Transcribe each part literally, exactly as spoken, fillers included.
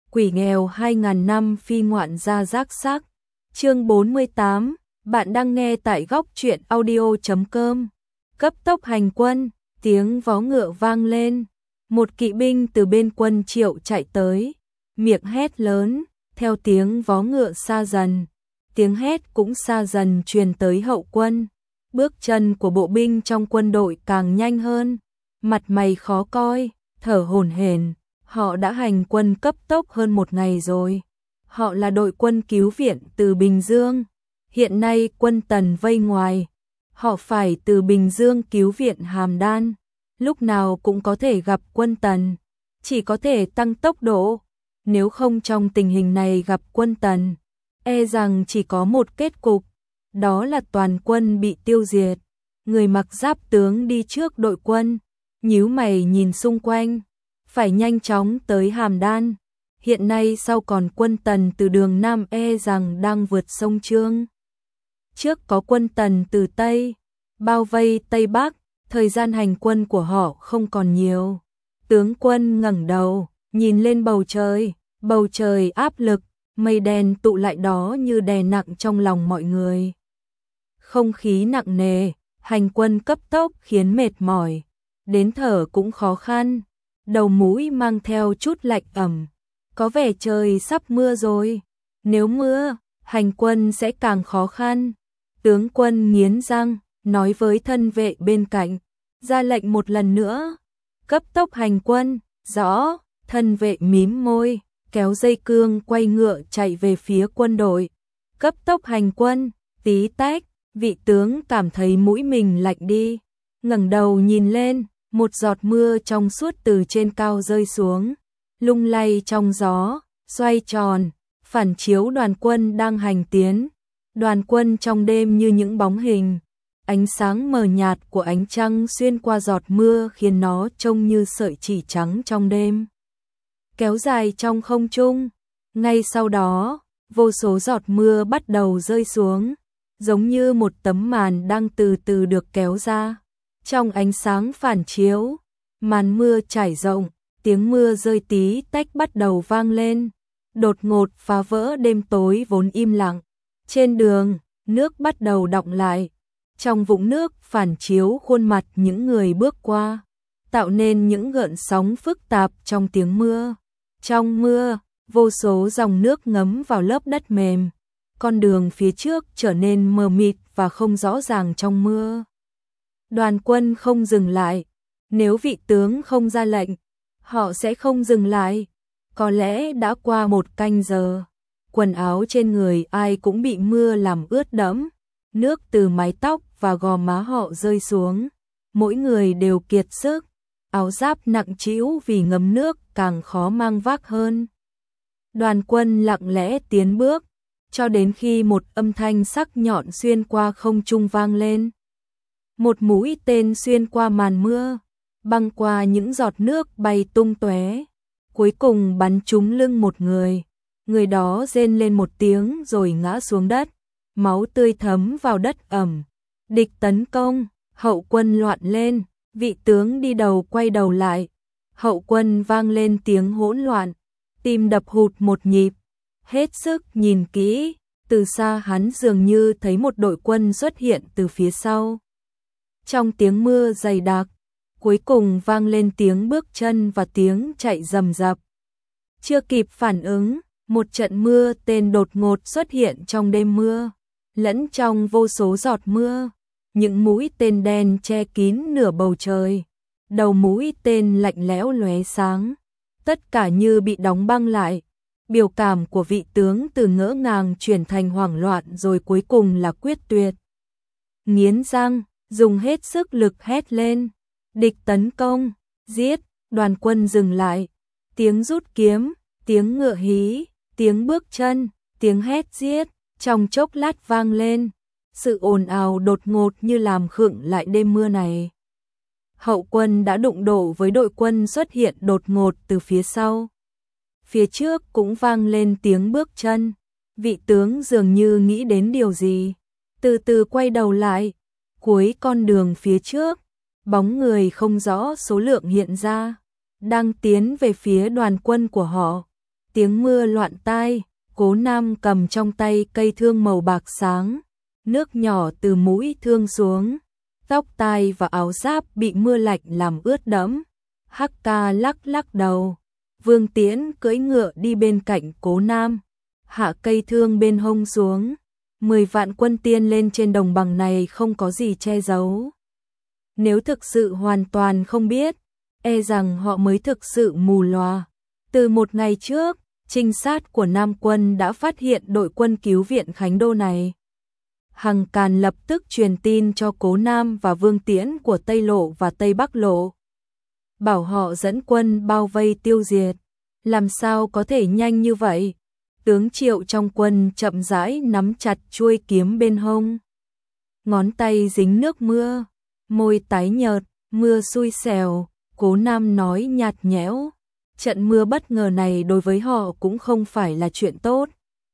Quỷ nghèo hai nghìn năm phi ngoạn gia giác sắc. Chương bốn mươi tám, bạn đang nghe tại góc truyện audio chấm com. Cấp tốc hành quân, tiếng vó ngựa vang lên. Một kỵ binh từ bên quân Triệu chạy tới, miệng hét lớn, theo tiếng vó ngựa xa dần. Tiếng hét cũng xa dần truyền tới hậu quân. Bước chân của bộ binh trong quân đội càng nhanh hơn, mặt mày khó coi, thở hổn hển. Họ đã hành quân cấp tốc hơn một ngày rồi. Họ là đội quân cứu viện từ Bình Dương. Hiện nay quân Tần vây ngoài. Họ phải từ Bình Dương cứu viện Hàm Đan. Lúc nào cũng có thể gặp quân Tần. Chỉ có thể tăng tốc độ. Nếu không trong tình hình này gặp quân Tần, e rằng chỉ có một kết cục. Đó là toàn quân bị tiêu diệt. Người mặc giáp tướng đi trước đội quân, nhíu mày nhìn xung quanh. Phải nhanh chóng tới Hàm Đan. Hiện nay sau còn quân Tần từ đường Nam e rằng đang vượt sông Trương. Trước có quân Tần từ Tây, bao vây Tây Bắc, thời gian hành quân của họ không còn nhiều. Tướng quân ngẩng đầu, nhìn lên bầu trời, bầu trời áp lực, mây đen tụ lại đó như đè nặng trong lòng mọi người. Không khí nặng nề, hành quân cấp tốc khiến mệt mỏi, đến thở cũng khó khăn. Đầu mũi mang theo chút lạnh ẩm, có vẻ trời sắp mưa rồi. Nếu mưa, hành quân sẽ càng khó khăn. Tướng quân nghiến răng, nói với thân vệ bên cạnh, ra lệnh một lần nữa. Cấp tốc hành quân, rõ. Thân vệ mím môi, kéo dây cương quay ngựa chạy về phía quân đội. Cấp tốc hành quân, tí tách, vị tướng cảm thấy mũi mình lạnh đi. Ngẩng đầu nhìn lên. Một giọt mưa trong suốt từ trên cao rơi xuống, lung lay trong gió, xoay tròn, phản chiếu đoàn quân đang hành tiến. Đoàn quân trong đêm như những bóng hình, ánh sáng mờ nhạt của ánh trăng xuyên qua giọt mưa khiến nó trông như sợi chỉ trắng trong đêm, kéo dài trong không trung. Ngay sau đó, vô số giọt mưa bắt đầu rơi xuống, giống như một tấm màn đang từ từ được kéo ra. Trong ánh sáng phản chiếu, màn mưa trải rộng, tiếng mưa rơi tí tách bắt đầu vang lên, đột ngột phá vỡ đêm tối vốn im lặng. Trên đường, nước bắt đầu đọng lại, trong vũng nước phản chiếu khuôn mặt những người bước qua, tạo nên những gợn sóng phức tạp trong tiếng mưa. Trong mưa, vô số dòng nước ngấm vào lớp đất mềm, con đường phía trước trở nên mờ mịt và không rõ ràng trong mưa. Đoàn quân không dừng lại, nếu vị tướng không ra lệnh, họ sẽ không dừng lại. Có lẽ đã qua một canh giờ, quần áo trên người ai cũng bị mưa làm ướt đẫm, nước từ mái tóc và gò má họ rơi xuống, mỗi người đều kiệt sức, áo giáp nặng trĩu vì ngấm nước càng khó mang vác hơn. Đoàn quân lặng lẽ tiến bước, cho đến khi một âm thanh sắc nhọn xuyên qua không trung vang lên. Một mũi tên xuyên qua màn mưa, băng qua những giọt nước bay tung tóe, cuối cùng bắn trúng lưng một người. Người đó rên lên một tiếng rồi ngã xuống đất, máu tươi thấm vào đất ẩm. Địch tấn công, hậu quân loạn lên, vị tướng đi đầu quay đầu lại. Hậu quân vang lên tiếng hỗn loạn, tim đập hụt một nhịp, hết sức nhìn kỹ, từ xa hắn dường như thấy một đội quân xuất hiện từ phía sau. Trong tiếng mưa dày đặc, cuối cùng vang lên tiếng bước chân và tiếng chạy rầm rập. Chưa kịp phản ứng, một trận mưa tên đột ngột xuất hiện trong đêm mưa, lẫn trong vô số giọt mưa, những mũi tên đen che kín nửa bầu trời. Đầu mũi tên lạnh lẽo lóe sáng, tất cả như bị đóng băng lại. Biểu cảm của vị tướng từ ngỡ ngàng chuyển thành hoảng loạn rồi cuối cùng là quyết tuyệt. Nghiến răng, dùng hết sức lực hét lên, địch tấn công, giết. Đoàn quân dừng lại, tiếng rút kiếm, tiếng ngựa hí, tiếng bước chân, tiếng hét giết, trong chốc lát vang lên. Sự ồn ào đột ngột như làm khựng lại đêm mưa này. Hậu quân đã đụng độ với đội quân xuất hiện đột ngột từ phía sau. Phía trước cũng vang lên tiếng bước chân, vị tướng dường như nghĩ đến điều gì, từ từ quay đầu lại. Cuối con đường phía trước, bóng người không rõ số lượng hiện ra, đang tiến về phía đoàn quân của họ. tiếng mưa loạn tai, Cố Nam cầm trong tay cây thương màu bạc sáng, nước nhỏ từ mũi thương xuống, tóc tai và áo giáp bị mưa lạnh làm ướt đẫm. Hắc Ca lắc lắc đầu. Vương Tiễn cưỡi ngựa đi bên cạnh Cố Nam, hạ cây thương bên hông xuống. Mười vạn quân tiên lên trên đồng bằng này không có gì che giấu. Nếu thực sự hoàn toàn không biết, e rằng họ mới thực sự mù lòa. Từ một ngày trước, trinh sát của Nam quân đã phát hiện đội quân cứu viện Khánh Đô này. Hằng Càn lập tức truyền tin cho Cố Nam và Vương Tiễn của Tây Lộ và Tây Bắc Lộ, bảo họ dẫn quân bao vây tiêu diệt. Làm sao có thể nhanh như vậy? Tướng Triệu trong quân chậm rãi nắm chặt chuôi kiếm bên hông. Ngón tay dính nước mưa, môi tái nhợt, mưa xui xẻo. Cố Nam nói nhạt nhẽo, trận mưa bất ngờ này đối với họ cũng không phải là chuyện tốt.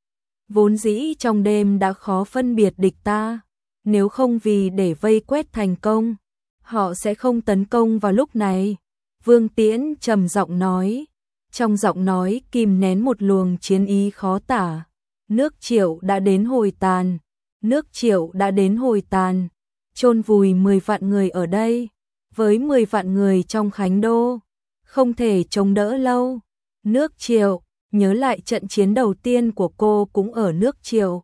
Vốn dĩ trong đêm đã khó phân biệt địch ta, nếu không vì để vây quét thành công, họ sẽ không tấn công vào lúc này. Vương Tiễn trầm giọng nói, trong giọng nói kìm nén một luồng chiến ý khó tả. Nước Triệu đã đến hồi tàn, nước Triệu đã đến hồi tàn, chôn vùi mười vạn người ở đây, với mười vạn người trong Khánh Đô, không thể chống đỡ lâu. Nước Triệu, nhớ lại trận chiến đầu tiên của cô cũng ở nước Triệu.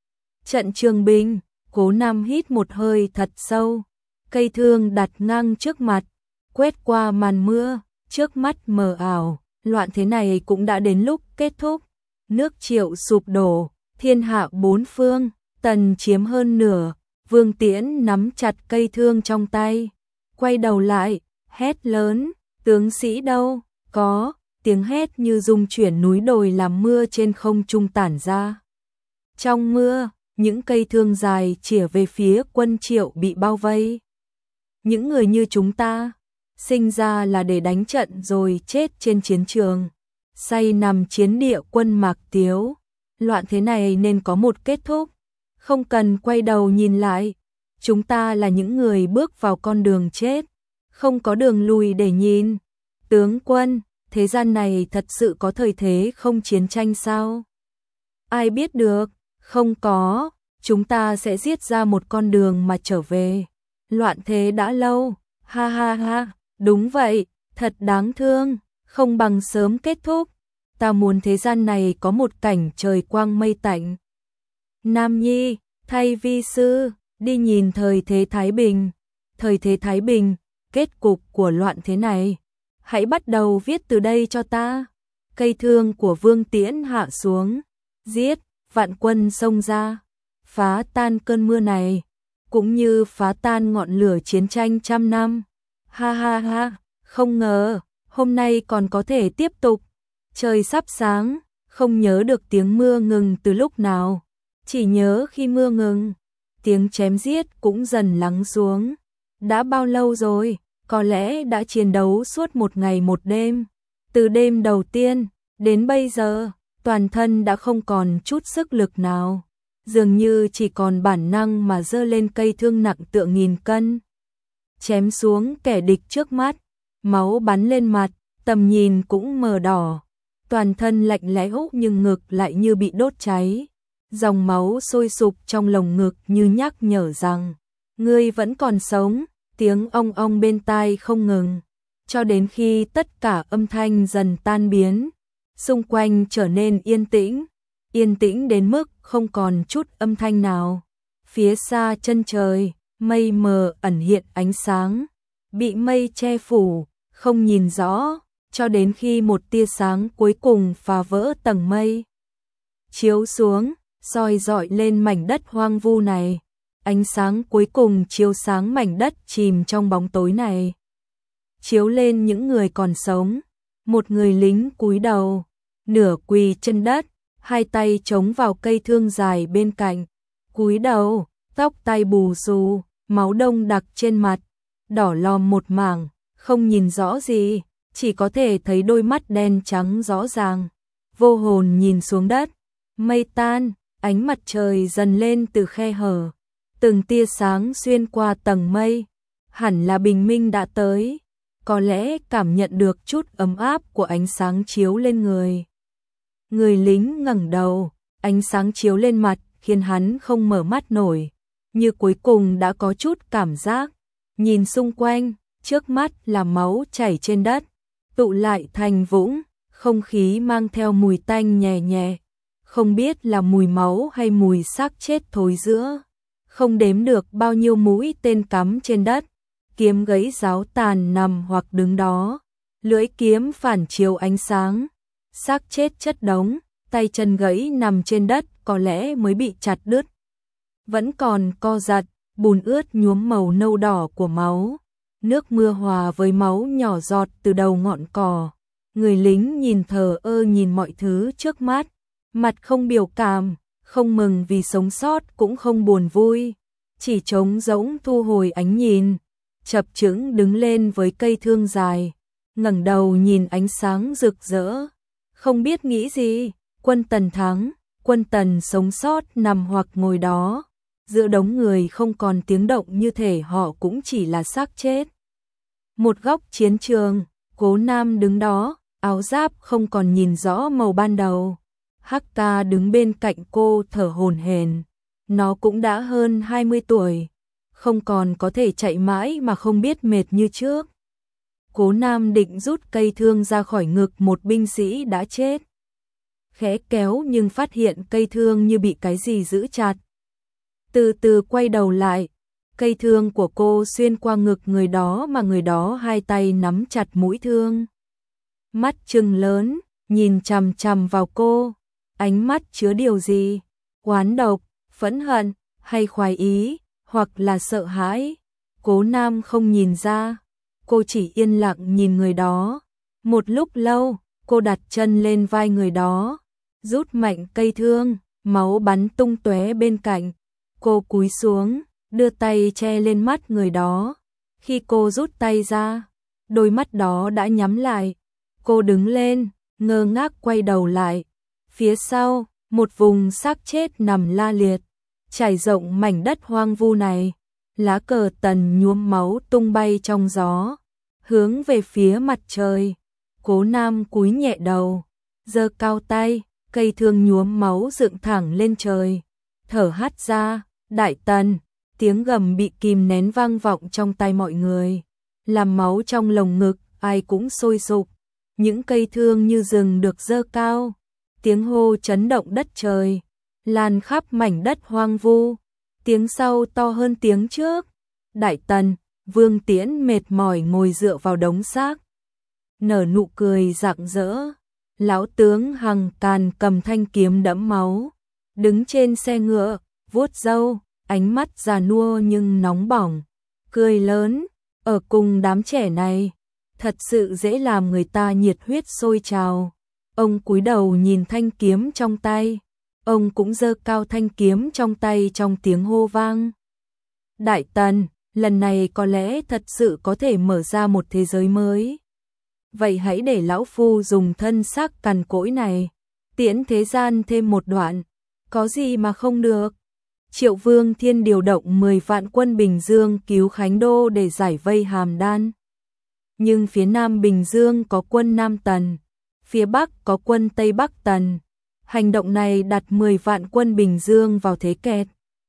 Trận Trường Binh. Cố Nam hít một hơi thật sâu, cây thương đặt ngang trước mặt, quét qua màn mưa, trước mắt mờ ảo, loạn thế này cũng đã đến lúc kết thúc. Nước Triệu sụp đổ, thiên hạ bốn phương, Tần chiếm hơn nửa. Vương Tiễn nắm chặt cây thương trong tay, quay đầu lại, hét lớn, tướng sĩ đâu? Có, tiếng hét như rung chuyển núi đồi làm mưa trên không trung tản ra. Trong mưa, những cây thương dài chĩa về phía quân Triệu bị bao vây. Những người như chúng ta, sinh ra là để đánh trận rồi chết trên chiến trường, say nằm chiến địa quân Mạc Tiếu. Loạn thế này nên có một kết thúc, không cần quay đầu nhìn lại. Chúng ta là những người bước vào con đường chết, không có đường lùi để nhìn. Tướng quân, thế gian này thật sự có thời thế không chiến tranh sao? Ai biết được, không có, chúng ta sẽ giết ra một con đường mà trở về. Loạn thế đã lâu, ha ha ha, đúng vậy, thật đáng thương, không bằng sớm kết thúc. Ta muốn thế gian này có một cảnh trời quang mây tạnh. Nam Nhi, thay vi sư, đi nhìn thời thế Thái Bình. Thời thế Thái Bình, kết cục của loạn thế này. Hãy bắt đầu viết từ đây cho ta. Cây thương của Vương Tiễn hạ xuống, giết, vạn quân xông ra, phá tan cơn mưa này, cũng như phá tan ngọn lửa chiến tranh trăm năm. Ha ha ha, không ngờ, hôm nay còn có thể tiếp tục. Trời sắp sáng, không nhớ được tiếng mưa ngừng từ lúc nào, chỉ nhớ khi mưa ngừng, tiếng chém giết cũng dần lắng xuống. Đã bao lâu rồi? Có lẽ đã chiến đấu suốt một ngày một đêm. Từ đêm đầu tiên đến bây giờ, toàn thân đã không còn chút sức lực nào, dường như chỉ còn bản năng mà giơ lên cây thương nặng tựa nghìn cân, chém xuống kẻ địch trước mắt. Máu bắn lên mặt, tầm nhìn cũng mờ đỏ, toàn thân lạnh lẽo nhưng ngực lại như bị đốt cháy. Dòng máu sôi sục trong lồng ngực như nhắc nhở rằng ngươi vẫn còn sống. Tiếng ong ong bên tai không ngừng, cho đến khi tất cả âm thanh dần tan biến, xung quanh trở nên yên tĩnh, yên tĩnh đến mức không còn chút âm thanh nào. Phía xa chân trời, mây mờ ẩn hiện ánh sáng, bị mây che phủ, không nhìn rõ, cho đến khi một tia sáng cuối cùng phá vỡ tầng mây, chiếu xuống, soi rọi lên mảnh đất hoang vu này. Ánh sáng cuối cùng chiếu sáng mảnh đất chìm trong bóng tối này, chiếu lên những người còn sống. Một người lính cúi đầu, nửa quỳ chân đất, hai tay chống vào cây thương dài bên cạnh, cúi đầu, tóc tai bù xù, máu đông đặc trên mặt, đỏ lòm một mảng, không nhìn rõ gì, chỉ có thể thấy đôi mắt đen trắng rõ ràng. Vô hồn nhìn xuống đất, mây tan, ánh mặt trời dần lên từ khe hở. Từng tia sáng xuyên qua tầng mây, hẳn là bình minh đã tới, có lẽ cảm nhận được chút ấm áp của ánh sáng chiếu lên người. Người lính ngẩng đầu, ánh sáng chiếu lên mặt khiến hắn không mở mắt nổi, như cuối cùng đã có chút cảm giác. Nhìn xung quanh, trước mắt là máu chảy trên đất, tụ lại thành vũng, không khí mang theo mùi tanh nhẹ nhẹ, không biết là mùi máu hay mùi xác chết thối rữa. Không đếm được bao nhiêu mũi tên cắm trên đất, kiếm gãy giáo tàn nằm hoặc đứng đó, lưỡi kiếm phản chiếu ánh sáng, xác chết chất đống, tay chân gãy nằm trên đất có lẽ mới bị chặt đứt. Vẫn còn co giật, bùn ướt nhuốm màu nâu đỏ của máu, nước mưa hòa với máu nhỏ giọt từ đầu ngọn cỏ. Người lính nhìn thờ ơ nhìn mọi thứ trước mắt, mặt không biểu cảm, không mừng vì sống sót cũng không buồn vui, chỉ trống rỗng thu hồi ánh nhìn, chập chững đứng lên với cây thương dài, ngẩng đầu nhìn ánh sáng rực rỡ, không biết nghĩ gì. Quân Tần thắng, Quân Tần sống sót nằm hoặc ngồi đó, giữa đống người không còn tiếng động như thể họ cũng chỉ là xác chết. Một góc chiến trường, Cố Nam đứng đó, áo giáp không còn nhìn rõ màu ban đầu. Hắc Ca đứng bên cạnh cô thở hổn hển, nó cũng đã hơn hai mươi tuổi, không còn có thể chạy mãi mà không biết mệt như trước. Cố Nam định rút cây thương ra khỏi ngực một binh sĩ đã chết, khẽ kéo nhưng phát hiện cây thương như bị cái gì giữ chặt. Từ từ quay đầu lại, cây thương của cô xuyên qua ngực người đó mà người đó hai tay nắm chặt mũi thương. Mắt trừng lớn, nhìn chằm chằm vào cô, ánh mắt chứa điều gì? Oán độc, phẫn hận, hay khoái ý, hoặc là sợ hãi? Cố Nam không nhìn ra, cô chỉ yên lặng nhìn người đó. Một lúc lâu, cô đặt chân lên vai người đó, rút mạnh cây thương, máu bắn tung tóe bên cạnh. Cô cúi xuống, đưa tay che lên mắt người đó. Khi cô rút tay ra, đôi mắt đó đã nhắm lại. Cô đứng lên, ngơ ngác quay đầu lại. Phía sau, một vùng xác chết nằm la liệt, trải rộng mảnh đất hoang vu này. Lá cờ Tần nhuốm máu tung bay trong gió, hướng về phía mặt trời. Cố Nam cúi nhẹ đầu, giơ cao tay, cây thương nhuốm máu dựng thẳng lên trời. Thở hắt ra, Đại Tần, tiếng gầm bị kìm nén vang vọng trong tai mọi người, làm máu trong lồng ngực ai cũng sôi sục. Những cây thương như rừng được giơ cao, tiếng hô chấn động đất trời, lan khắp mảnh đất hoang vu. Tiếng sau to hơn tiếng trước. Đại Tần, Vương Tiễn mệt mỏi ngồi dựa vào đống xác, nở nụ cười rạng rỡ. Lão tướng Hằng Càn cầm thanh kiếm đẫm máu, đứng trên xe ngựa, vuốt râu, ánh mắt già nua nhưng nóng bỏng, cười lớn. Ở cùng đám trẻ này, thật sự dễ làm người ta nhiệt huyết sôi trào. Ông cúi đầu nhìn thanh kiếm trong tay, ông cũng giơ cao thanh kiếm trong tay trong tiếng hô vang. Đại Tần, lần này có lẽ thật sự có thể mở ra một thế giới mới. Vậy hãy để lão phu dùng thân xác cằn cỗi này, tiễn thế gian thêm một đoạn, có gì mà không được. Triệu Vương Thiên điều động mười vạn quân Bình Dương cứu Khánh Đô để giải vây Hàm Đan. Nhưng phía Nam Bình Dương có quân Nam Tần, phía Bắc có quân Tây Bắc Tần. Hành động này đặt mười vạn quân Bình Dương vào thế kẹt.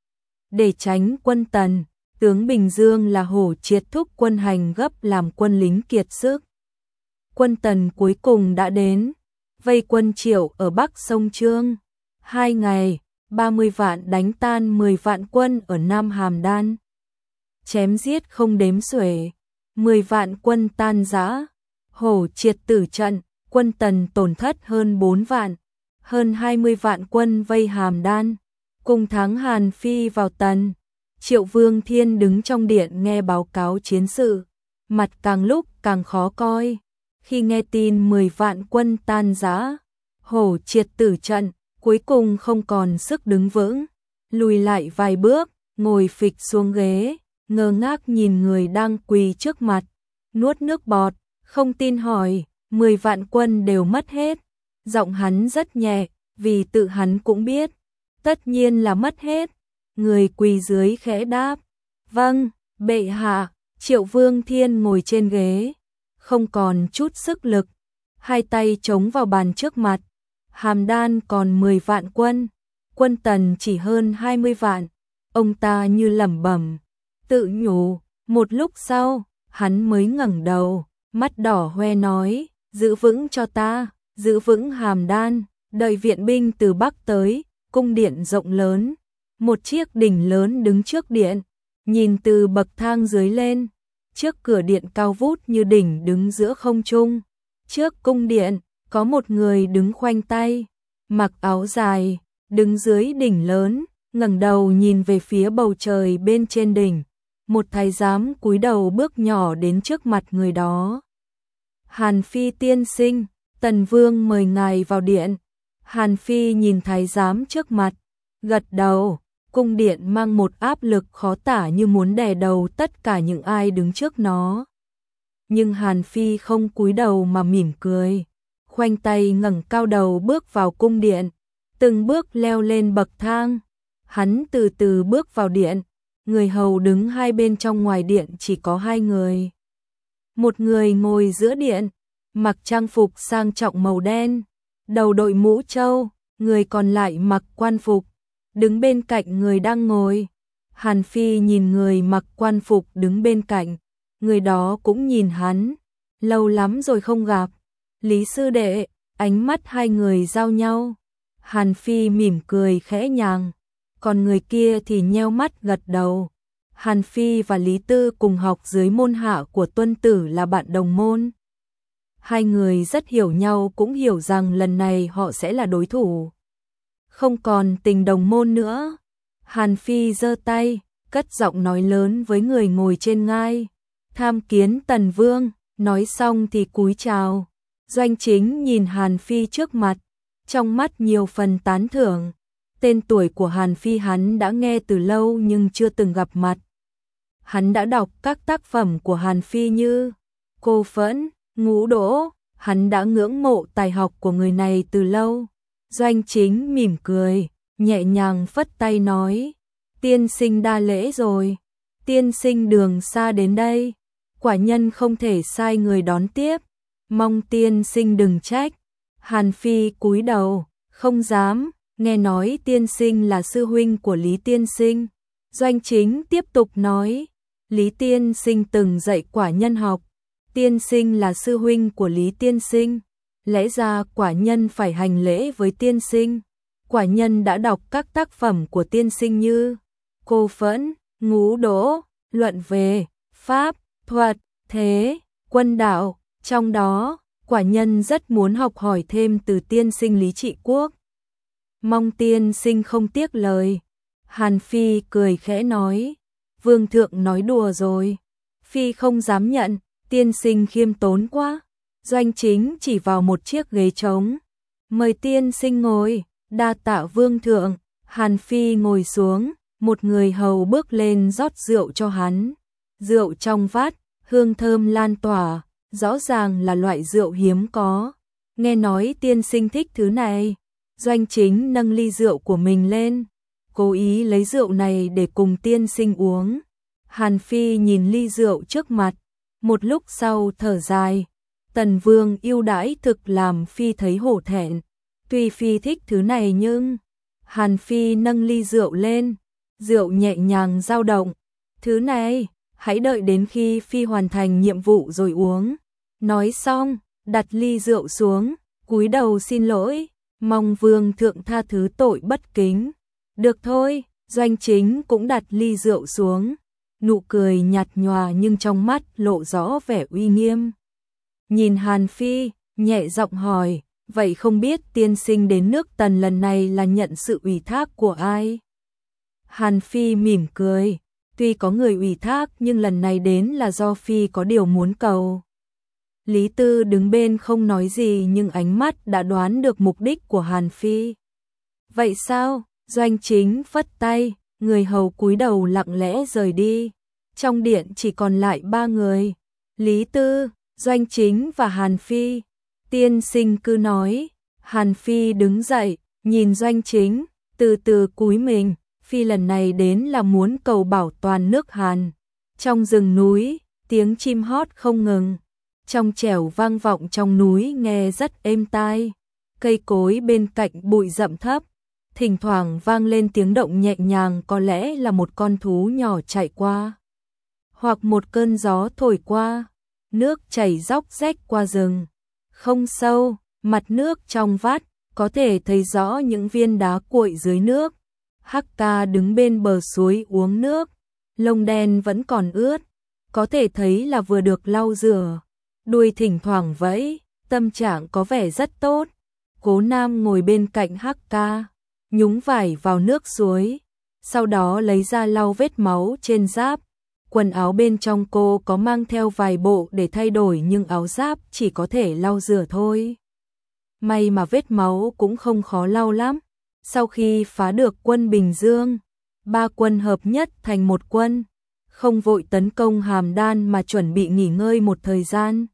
Để tránh quân Tần, tướng Bình Dương là Hổ Triệt thúc quân Hành gấp làm quân lính kiệt sức. Quân Tần cuối cùng đã đến, vây quân Triệu ở Bắc sông Trương. Hai ngày, ba mươi vạn đánh tan mười vạn quân ở Nam Hàm Đan. Chém giết không đếm xuể, mười vạn quân tan rã. Hổ Triệt tử trận, quân Tần tổn thất hơn bốn vạn, hơn hai mươi vạn quân vây Hàm Đan, cùng thắng Hàn Phi vào Tần. Triệu Vương Thiên đứng trong điện nghe báo cáo chiến sự, mặt càng lúc càng khó coi. Khi nghe tin mười vạn quân tan rã, Hổ Triệt tử trận, cuối cùng không còn sức đứng vững, lùi lại vài bước, ngồi phịch xuống ghế, ngơ ngác nhìn người đang quỳ trước mặt, nuốt nước bọt, không tin hỏi, mười vạn quân đều mất hết. Giọng hắn rất nhẹ, vì tự hắn cũng biết, tất nhiên là mất hết. Người quỳ dưới khẽ đáp, vâng, bệ hạ. Triệu Vương Thiên ngồi trên ghế, không còn chút sức lực, hai tay chống vào bàn trước mặt, Hàm Đan còn mười vạn quân, quân Tần chỉ hơn hai mươi vạn. Ông ta như lẩm bẩm, tự nhủ, một lúc sau, hắn mới ngẩng đầu, mắt đỏ hoe nói, giữ vững cho ta, giữ vững Hàm Đan, đợi viện binh từ Bắc tới. Cung điện rộng lớn, một chiếc đỉnh lớn đứng trước điện, nhìn từ bậc thang dưới lên, trước cửa điện cao vút như đỉnh đứng giữa không trung. Trước cung điện, có một người đứng khoanh tay, mặc áo dài, đứng dưới đỉnh lớn, ngẩng đầu nhìn về phía bầu trời bên trên đỉnh. Một thái giám cúi đầu bước nhỏ đến trước mặt người đó. Hàn Phi tiên sinh, Tần Vương mời ngài vào điện. Hàn Phi nhìn thái giám trước mặt, gật đầu. Cung điện mang một áp lực khó tả như muốn đè đầu tất cả những ai đứng trước nó. Nhưng Hàn Phi không cúi đầu mà mỉm cười, khoanh tay ngẩng cao đầu bước vào cung điện, từng bước leo lên bậc thang. Hắn từ từ bước vào điện, người hầu đứng hai bên trong ngoài điện chỉ có hai người. Một người ngồi giữa điện, mặc trang phục sang trọng màu đen, đầu đội mũ trâu, người còn lại mặc quan phục, đứng bên cạnh người đang ngồi. Hàn Phi nhìn người mặc quan phục đứng bên cạnh, người đó cũng nhìn hắn, lâu lắm rồi không gặp. Lý sư đệ, ánh mắt hai người giao nhau. Hàn Phi mỉm cười khẽ nhàng, còn người kia thì nheo mắt gật đầu. Hàn Phi và Lý Tư cùng học dưới môn hạ của Tuân Tử là bạn đồng môn. Hai người rất hiểu nhau, cũng hiểu rằng lần này họ sẽ là đối thủ. Không còn tình đồng môn nữa. Hàn Phi giơ tay, cất giọng nói lớn với người ngồi trên ngai. Tham kiến Tần Vương, nói xong thì cúi chào. Doanh Chính nhìn Hàn Phi trước mặt, trong mắt nhiều phần tán thưởng. Tên tuổi của Hàn Phi hắn đã nghe từ lâu nhưng chưa từng gặp mặt. Hắn đã đọc các tác phẩm của Hàn Phi như Cô Phẫn, Ngũ Đỗ, hắn đã ngưỡng mộ tài học của người này từ lâu. Doanh Chính mỉm cười, nhẹ nhàng phất tay nói, tiên sinh đa lễ rồi, tiên sinh đường xa đến đây, quả nhân không thể sai người đón tiếp, mong tiên sinh đừng trách. Hàn Phi cúi đầu, không dám, nghe nói tiên sinh là sư huynh của Lý tiên sinh. Doanh Chính tiếp tục nói, Lý tiên sinh từng dạy quả nhân học, tiên sinh là sư huynh của Lý tiên sinh, lẽ ra quả nhân phải hành lễ với tiên sinh. Quả nhân đã đọc các tác phẩm của tiên sinh như Cô Phẫn, Ngũ Đỗ, luận về pháp, thuật, thế, quân đạo, trong đó quả nhân rất muốn học hỏi thêm từ tiên sinh Lý Trị Quốc. Mong tiên sinh không tiếc lời. Hàn Phi cười khẽ nói, Vương thượng nói đùa rồi, Phi không dám nhận, tiên sinh khiêm tốn quá. Doanh Chính chỉ vào một chiếc ghế trống, mời tiên sinh ngồi. Đa tạ Vương thượng. Hàn Phi ngồi xuống, một người hầu bước lên rót rượu cho hắn. Rượu trong vát, hương thơm lan tỏa, rõ ràng là loại rượu hiếm có. Nghe nói tiên sinh thích thứ này. Doanh Chính nâng ly rượu của mình lên, cố ý lấy rượu này để cùng tiên sinh uống. Hàn Phi nhìn ly rượu trước mặt, một lúc sau thở dài, Tần Vương yêu đãi thực làm Phi thấy hổ thẹn. Tuy Phi thích thứ này nhưng... Hàn Phi nâng ly rượu lên, rượu nhẹ nhàng dao động. Thứ này, hãy đợi đến khi Phi hoàn thành nhiệm vụ rồi uống. Nói xong, đặt ly rượu xuống, cúi đầu xin lỗi, mong Vương thượng tha thứ tội bất kính. Được thôi. Doanh Chính cũng đặt ly rượu xuống, nụ cười nhạt nhòa nhưng trong mắt lộ rõ vẻ uy nghiêm. Nhìn Hàn Phi, nhẹ giọng hỏi, vậy không biết tiên sinh đến nước Tần lần này là nhận sự ủy thác của ai? Hàn Phi mỉm cười, tuy có người ủy thác nhưng lần này đến là do Phi có điều muốn cầu. Lý Tư đứng bên không nói gì nhưng ánh mắt đã đoán được mục đích của Hàn Phi. Vậy sao? Doanh Chính phất tay, người hầu cúi đầu lặng lẽ rời đi. Trong điện chỉ còn lại ba người, Lý Tư, Doanh Chính và Hàn Phi. Tiên sinh cứ nói. Hàn Phi đứng dậy, nhìn Doanh Chính, từ từ cúi mình. Phi lần này đến là muốn cầu bảo toàn nước Hàn. Trong rừng núi, tiếng chim hót không ngừng, trong trẻo vang vọng trong núi nghe rất êm tai. cây cối bên cạnh bụi rậm thấp, thỉnh thoảng vang lên tiếng động nhẹ nhàng, có lẽ là một con thú nhỏ chạy qua, hoặc một cơn gió thổi qua. Nước chảy róc rách qua rừng, không sâu, mặt nước trong vắt, có thể thấy rõ những viên đá cuội dưới nước. Hắc ca đứng bên bờ suối uống nước, lông đen vẫn còn ướt, có thể thấy là vừa được lau rửa, đuôi thỉnh thoảng vẫy, tâm trạng có vẻ rất tốt. Cố Nam ngồi bên cạnh Hắc ca, nhúng vải vào nước suối, sau đó lấy ra lau vết máu trên giáp. Quần áo bên trong cô có mang theo vài bộ để thay đổi, nhưng áo giáp chỉ có thể lau rửa thôi. May mà vết máu cũng không khó lau lắm. Sau khi phá được quân Bình Dương, ba quân hợp nhất thành một quân, không vội tấn công Hàm Đan mà chuẩn bị nghỉ ngơi một thời gian.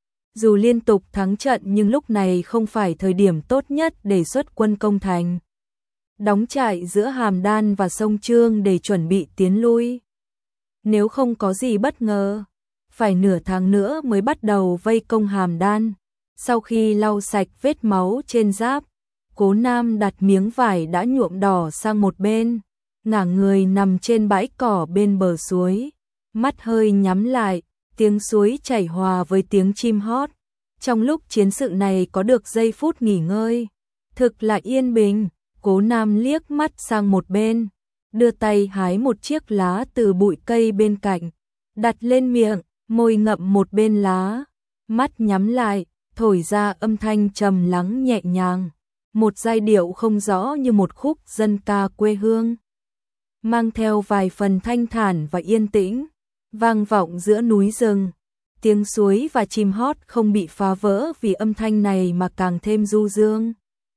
Dù liên tục thắng trận nhưng lúc này không phải thời điểm tốt nhất để xuất quân công thành. Đóng trại giữa Hàm Đan và sông Trương để chuẩn bị tiến lui. Nếu không có gì bất ngờ, phải nửa tháng nữa mới bắt đầu vây công Hàm Đan. Sau khi lau sạch vết máu trên giáp, Cố Nam đặt miếng vải đã nhuộm đỏ sang một bên, ngả người nằm trên bãi cỏ bên bờ suối, mắt hơi nhắm lại, tiếng suối chảy hòa với tiếng chim hót. Trong lúc chiến sự này có được giây phút nghỉ ngơi, thực là yên bình. Cố Nam liếc mắt sang một bên, đưa tay hái một chiếc lá từ bụi cây bên cạnh, đặt lên miệng, môi ngậm một bên lá, mắt nhắm lại, thổi ra âm thanh trầm lắng nhẹ nhàng, một giai điệu không rõ như một khúc dân ca quê hương, mang theo vài phần thanh thản và yên tĩnh, vang vọng giữa núi rừng. Tiếng suối và chim hót không bị phá vỡ vì âm thanh này mà càng thêm du dương,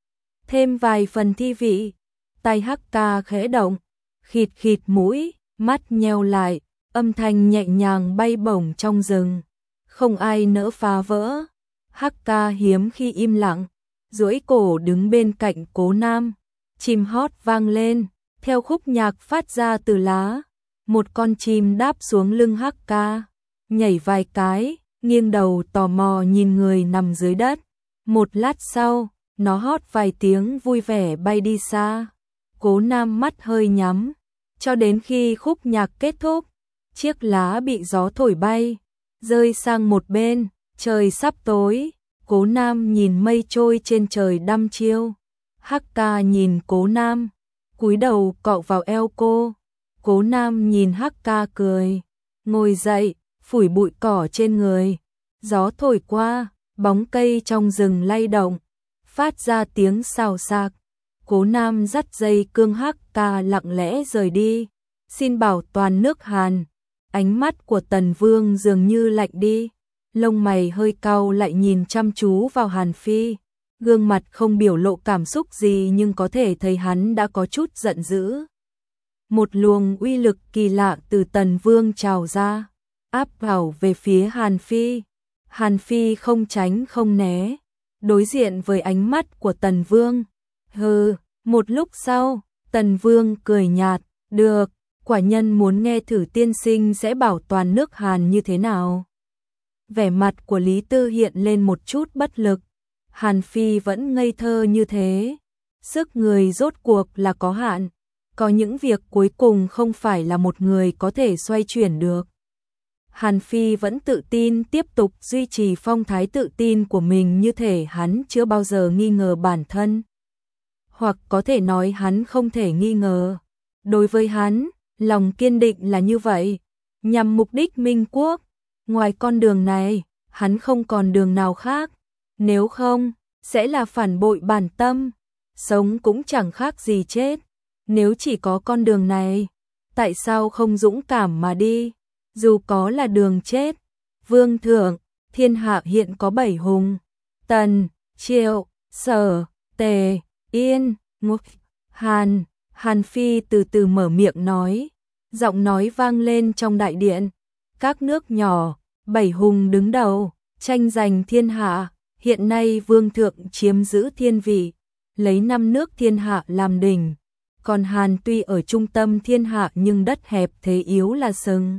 thêm vài phần thi vị. Tai Hắc ca khẽ động, khịt khịt mũi, mắt nheo lại, âm thanh nhẹ nhàng bay bổng trong rừng, không ai nỡ phá vỡ. Hắc ca hiếm khi im lặng, duỗi cổ đứng bên cạnh Cố Nam. Chim hót vang lên, theo khúc nhạc phát ra từ lá, một con chim đáp xuống lưng Hắc ca, nhảy vài cái, nghiêng đầu tò mò nhìn người nằm dưới đất. Một lát sau, nó hót vài tiếng vui vẻ bay đi xa. Cố Nam mắt hơi nhắm, cho đến khi khúc nhạc kết thúc, chiếc lá bị gió thổi bay, rơi sang một bên. Trời sắp tối, Cố Nam nhìn mây trôi trên trời đăm chiêu. Hắc ca nhìn Cố Nam, cúi đầu cọ vào eo cô. Cố Nam nhìn Hắc ca cười, ngồi dậy, phủi bụi cỏ trên người. Gió thổi qua, bóng cây trong rừng lay động, phát ra tiếng xào xạc. Cố Nam dắt dây cương Hắc ca lặng lẽ rời đi, xin bảo toàn nước Hàn. Ánh mắt của Tần Vương dường như lạnh đi, lông mày hơi cau lại nhìn chăm chú vào Hàn Phi, gương mặt không biểu lộ cảm xúc gì nhưng có thể thấy hắn đã có chút giận dữ. Một luồng uy lực kỳ lạ từ Tần Vương trào ra, áp vào về phía Hàn Phi. Hàn Phi không tránh không né, đối diện với ánh mắt của Tần Vương. Hừ, một lúc sau, Tần Vương cười nhạt, được, quả nhân muốn nghe thử tiên sinh sẽ bảo toàn nước Hàn như thế nào. Vẻ mặt của Lý Tư hiện lên một chút bất lực. Hàn Phi vẫn ngây thơ như thế. Sức người rốt cuộc là có hạn. Có những việc cuối cùng không phải là một người có thể xoay chuyển được. Hàn Phi vẫn tự tin tiếp tục duy trì phong thái tự tin của mình, như thể hắn chưa bao giờ nghi ngờ bản thân. Hoặc có thể nói hắn không thể nghi ngờ. Đối với hắn, lòng kiên định là như vậy, nhằm mục đích minh quốc. Ngoài con đường này, hắn không còn đường nào khác. Nếu không, sẽ là phản bội bản tâm. Sống cũng chẳng khác gì chết. Nếu chỉ có con đường này, tại sao không dũng cảm mà đi? Dù có là đường chết. Vương thượng, thiên hạ hiện có bảy hùng: Tần, Triệu, Sở, Tề, Yên, Ngục, Hàn. Hàn Phi từ từ mở miệng nói, giọng nói vang lên trong đại điện. Các nước nhỏ, bảy hùng đứng đầu, tranh giành thiên hạ. Hiện nay vương thượng chiếm giữ thiên vị, lấy năm nước thiên hạ làm đỉnh. Còn Hàn tuy ở trung tâm thiên hạ nhưng đất hẹp thế yếu là sừng.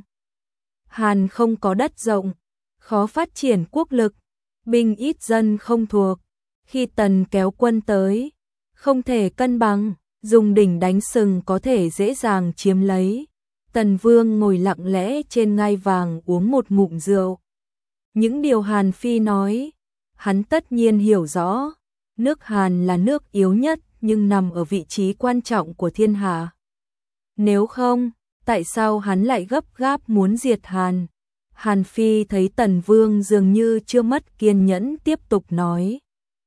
Hàn không có đất rộng, khó phát triển quốc lực, binh ít dân không thuộc, Khi Tần kéo quân tới, không thể cân bằng, dùng đỉnh đánh sừng có thể dễ dàng chiếm lấy. Tần Vương ngồi lặng lẽ trên ngai vàng uống một ngụm rượu. Những điều Hàn Phi nói, hắn tất nhiên hiểu rõ. Nước Hàn là nước yếu nhất nhưng nằm ở vị trí quan trọng của thiên hạ. Nếu không, tại sao hắn lại gấp gáp muốn diệt Hàn? Hàn Phi thấy Tần Vương dường như chưa mất kiên nhẫn tiếp tục nói.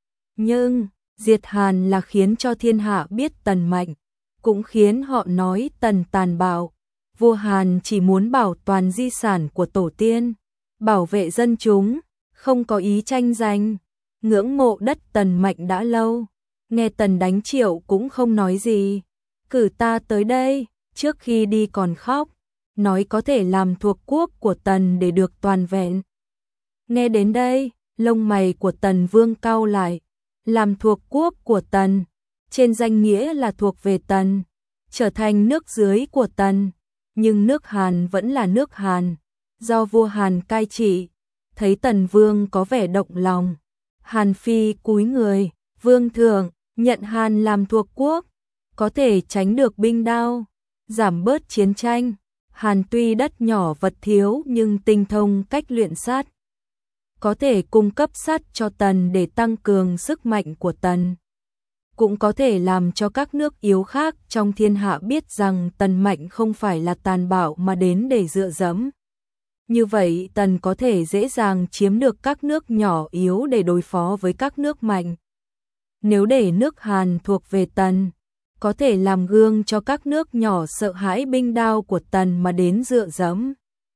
Nhưng, diệt Hàn là khiến cho thiên hạ biết Tần mạnh, cũng khiến họ nói Tần tàn bạo. Vua Hàn chỉ muốn bảo toàn di sản của tổ tiên, bảo vệ dân chúng, không có ý tranh giành. Ngưỡng mộ đất Tần mạnh đã lâu, nghe Tần đánh Triệu cũng không nói gì. Cử ta tới đây, trước khi đi còn khóc, nói có thể làm thuộc quốc của Tần để được toàn vẹn. Nghe đến đây, lông mày của Tần Vương cau lại. Làm thuộc quốc của Tần, trên danh nghĩa là thuộc về Tần, trở thành nước dưới của Tần, nhưng nước Hàn vẫn là nước Hàn, do vua Hàn cai trị. Thấy Tần Vương có vẻ động lòng, Hàn Phi cúi người, Vương thượng, nhận Hàn làm thuộc quốc, có thể tránh được binh đao, giảm bớt chiến tranh. Hàn tuy đất nhỏ vật thiếu nhưng tinh thông cách luyện sát, có thể cung cấp sắt cho Tần để tăng cường sức mạnh của Tần. Cũng có thể làm cho các nước yếu khác trong thiên hạ biết rằng Tần mạnh không phải là tàn bạo mà đến để dựa dẫm. Như vậy Tần có thể dễ dàng chiếm được các nước nhỏ yếu để đối phó với các nước mạnh. Nếu để nước Hàn thuộc về Tần, có thể làm gương cho các nước nhỏ sợ hãi binh đao của Tần mà đến dựa dẫm.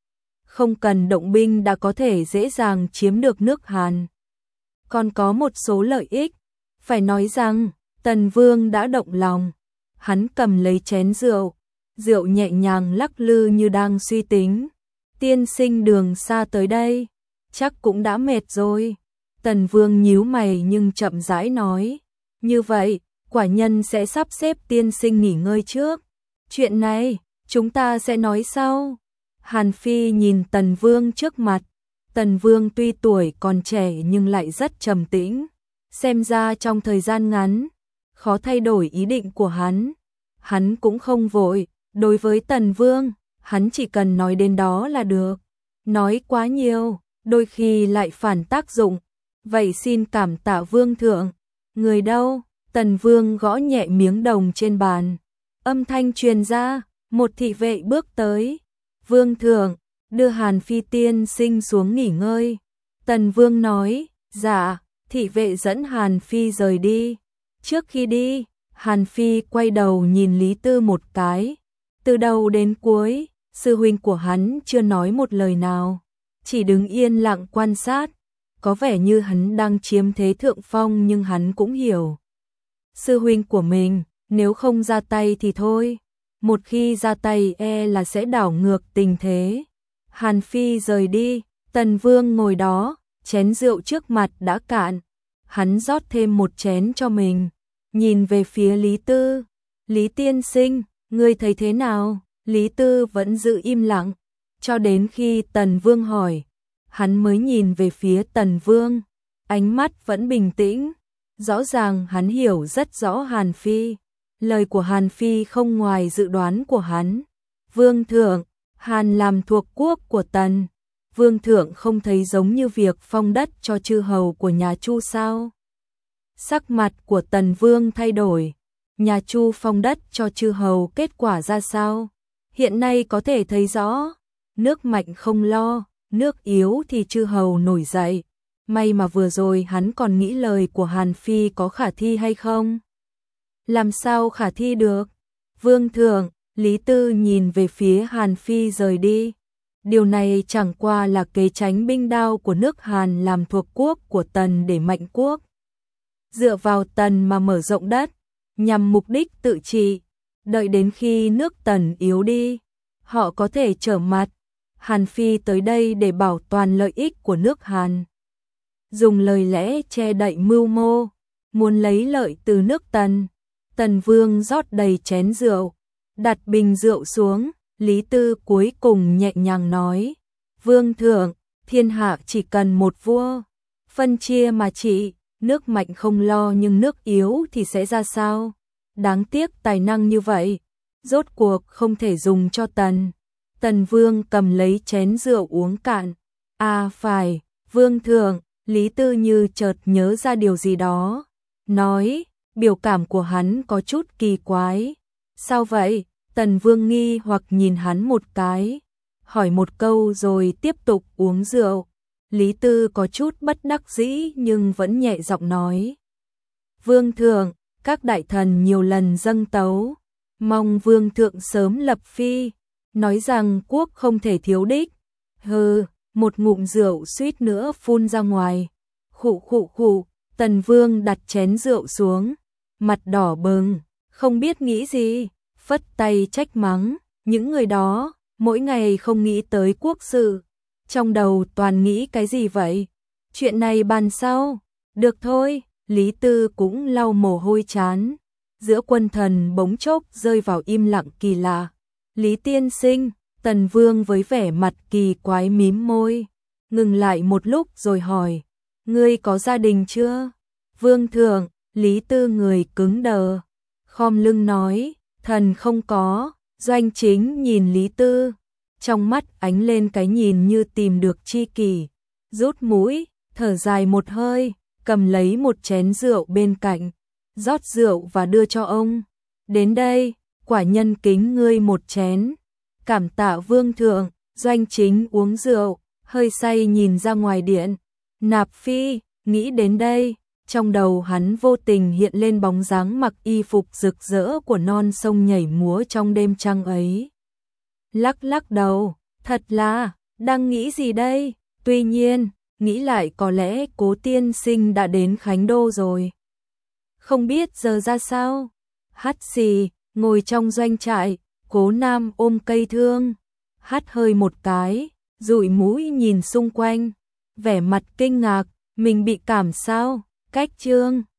Không cần động binh đã có thể dễ dàng chiếm được nước Hàn. Còn có một số lợi ích, phải nói rằng Tần Vương đã động lòng. Hắn cầm lấy chén rượu, rượu nhẹ nhàng lắc lư như đang suy tính. Tiên sinh đường xa tới đây, chắc cũng đã mệt rồi. Tần Vương nhíu mày nhưng chậm rãi nói, như vậy, quả nhân sẽ sắp xếp tiên sinh nghỉ ngơi trước. Chuyện này, chúng ta sẽ nói sau. Hàn Phi nhìn Tần Vương trước mặt. Tần Vương tuy tuổi còn trẻ nhưng lại rất trầm tĩnh. Xem ra trong thời gian ngắn, khó thay đổi ý định của hắn. Hắn cũng không vội. Đối với Tần Vương, hắn chỉ cần nói đến đó là được. Nói quá nhiều, đôi khi lại phản tác dụng. Vậy xin cảm tạ Vương thượng. Người đâu? Tần Vương gõ nhẹ miếng đồng trên bàn. Âm thanh truyền ra, một thị vệ bước tới. Vương thượng, đưa Hàn Phi tiên sinh xuống nghỉ ngơi. Tần Vương nói, dạ. Thị vệ dẫn Hàn Phi rời đi. Trước khi đi, Hàn Phi quay đầu nhìn Lý Tư một cái. Từ đầu đến cuối, sư huynh của hắn chưa nói một lời nào, chỉ đứng yên lặng quan sát. Có vẻ như hắn đang chiếm thế thượng phong nhưng hắn cũng hiểu. Sư huynh của mình, nếu không ra tay thì thôi. Một khi ra tay e là sẽ đảo ngược tình thế. Hàn Phi rời đi, Tần Vương ngồi đó, chén rượu trước mặt đã cạn. Hắn rót thêm một chén cho mình, nhìn về phía Lý Tư. Lý tiên sinh, ngươi thấy thế nào? Lý Tư vẫn giữ im lặng, cho đến khi Tần Vương hỏi. Hắn mới nhìn về phía Tần Vương, ánh mắt vẫn bình tĩnh. Rõ ràng hắn hiểu rất rõ Hàn Phi. Lời của Hàn Phi không ngoài dự đoán của hắn. Vương thượng, Hàn làm thuộc quốc của Tần. Vương thượng không thấy giống như việc phong đất cho chư hầu của nhà Chu sao? Sắc mặt của Tần Vương thay đổi. Nhà Chu phong đất cho chư hầu kết quả ra sao? Hiện nay có thể thấy rõ. Nước mạnh không lo, nước yếu thì chư hầu nổi dậy. May mà vừa rồi hắn còn nghĩ lời của Hàn Phi có khả thi hay không? Làm sao khả thi được? Vương thượng, Lý Tư nhìn về phía Hàn Phi rời đi. Điều này chẳng qua là kế tránh binh đao của nước Hàn làm thuộc quốc của Tần để mạnh quốc. Dựa vào Tần mà mở rộng đất, nhằm mục đích tự trị. Đợi đến khi nước Tần yếu đi, họ có thể trở mặt. Hàn Phi tới đây để bảo toàn lợi ích của nước Hàn. Dùng lời lẽ che đậy mưu mô, muốn lấy lợi từ nước Tần. Tần Vương rót đầy chén rượu, đặt bình rượu xuống. Lý Tư cuối cùng nhẹ nhàng nói, Vương thượng, thiên hạ chỉ cần một vua, phân chia mà trị, nước mạnh không lo nhưng nước yếu thì sẽ ra sao? Đáng tiếc tài năng như vậy, rốt cuộc không thể dùng cho Tần. Tần Vương cầm lấy chén rượu uống cạn. À phải, Vương thượng, Lý Tư như chợt nhớ ra điều gì đó. Nói, biểu cảm của hắn có chút kỳ quái. Sao vậy? Tần Vương nghi hoặc nhìn hắn một cái. Hỏi một câu rồi tiếp tục uống rượu. Lý Tư có chút bất đắc dĩ nhưng vẫn nhẹ giọng nói. Vương thượng, các đại thần nhiều lần dâng tấu. Mong Vương thượng sớm lập phi. Nói rằng quốc không thể thiếu đích. Hừ, một ngụm rượu suýt nữa phun ra ngoài. Khụ khụ khụ, Tần Vương đặt chén rượu xuống. Mặt đỏ bừng, không biết nghĩ gì. Phất tay trách mắng. Những người đó, mỗi ngày không nghĩ tới quốc sự. Trong đầu toàn nghĩ cái gì vậy? Chuyện này bàn sau. Được thôi, Lý Tư cũng lau mồ hôi chán. Giữa quân thần bỗng chốc rơi vào im lặng kỳ lạ. Lý tiên sinh, Tần Vương với vẻ mặt kỳ quái mím môi. Ngừng lại một lúc rồi hỏi. Ngươi có gia đình chưa? Vương thượng, Lý Tư người cứng đờ. Khom lưng nói, thần không có. Doanh Chính nhìn Lý Tư. Trong mắt ánh lên cái nhìn như tìm được tri kỷ. Rút mũi, thở dài một hơi, cầm lấy một chén rượu bên cạnh. Rót rượu và đưa cho ông. Đến đây, quả nhân kính ngươi một chén. Cảm tạ Vương thượng. Doanh Chính uống rượu, hơi say nhìn ra ngoài điện. Nạp phi, nghĩ đến đây, trong đầu hắn vô tình hiện lên bóng dáng mặc y phục rực rỡ của non sông nhảy múa trong đêm trăng ấy. Lắc lắc đầu, thật là, đang nghĩ gì đây? Tuy nhiên, nghĩ lại có lẽ Cố tiên sinh đã đến Khánh Đô rồi. Không biết giờ ra sao? Hắt xì, ngồi trong doanh trại, Cố Nam ôm cây thương. Hắt hơi một cái, dụi mũi nhìn xung quanh. Vẻ mặt kinh ngạc, mình bị cảm sao? Cách chương